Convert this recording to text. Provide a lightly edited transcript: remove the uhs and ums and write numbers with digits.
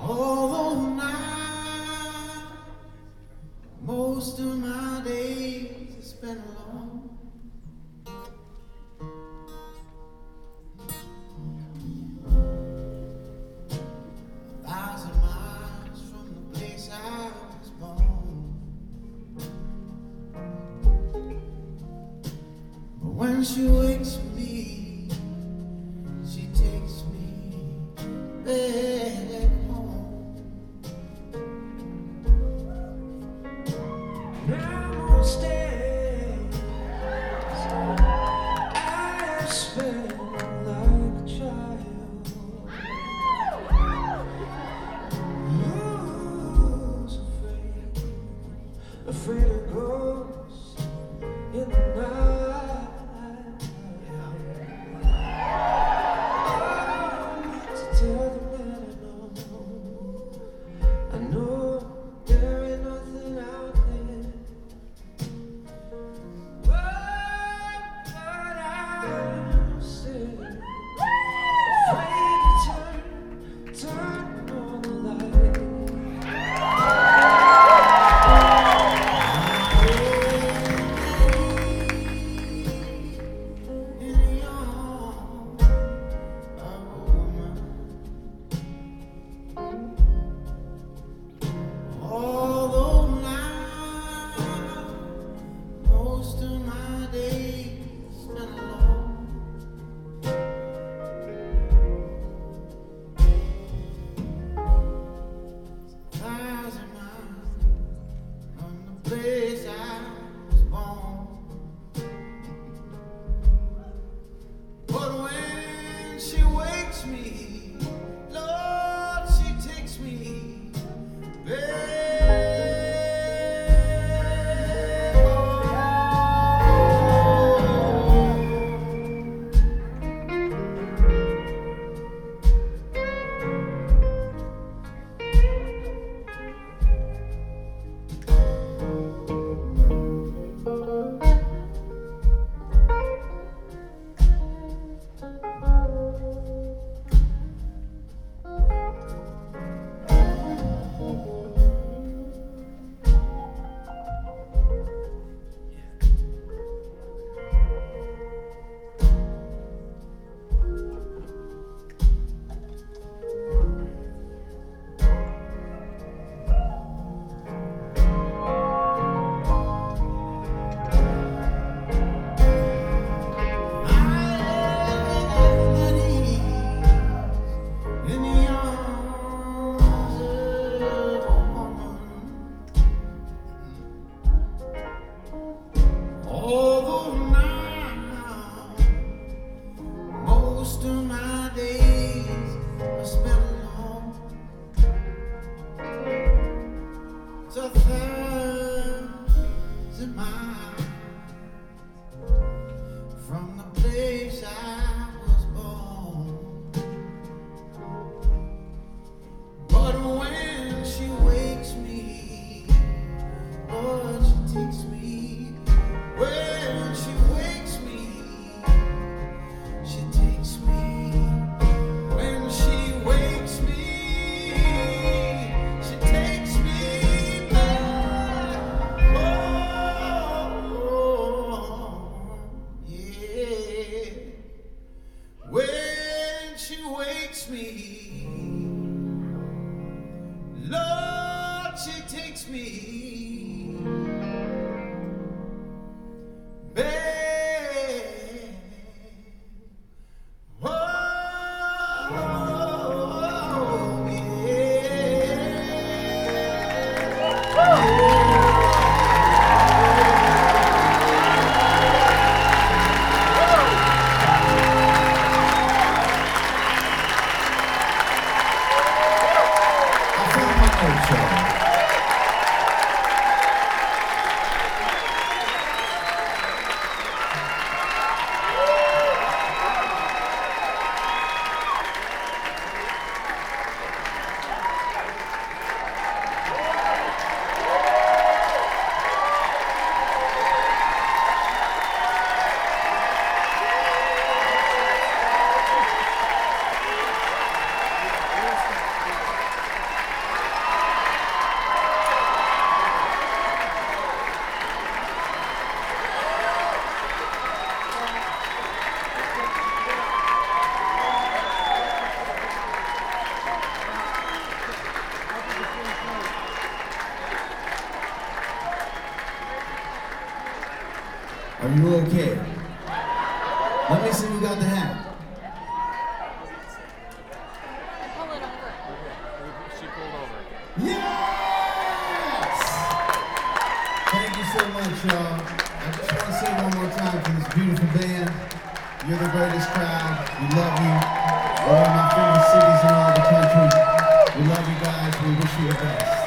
Although now most of my days are spent alone, 1,000 miles from the place I was born. But when she wakes me, she takes me back home. Now most days I have spent like a child. Who's afraid of ghosts in the night. To tell them that I know there ain't nothing out there. But I'm still afraid to turn on the light. In the arms of a woman, although now most of my days spent alone, 1,000 miles from the place I was born. But when she wakes me, Lord, she takes me back in the arms of a woman. Although now most of my days are spent alone, it's 1,000 miles from the place I was born. But when she wakes me, Lord, she takes me. When she wakes me, she takes me. When she wakes me, she takes me back. Oh, yeah. When she wakes me, Lord, she takes me back. Oh, I found my notes, y'all. you okay? Let me see who got the hat. Pull it over. She pulled over. Yes! Thank you so much, y'all. I just want to say one more time to this beautiful band, you're the greatest crowd. We love you. We're one of my favorite cities in all the country. We love you guys. We wish you the best.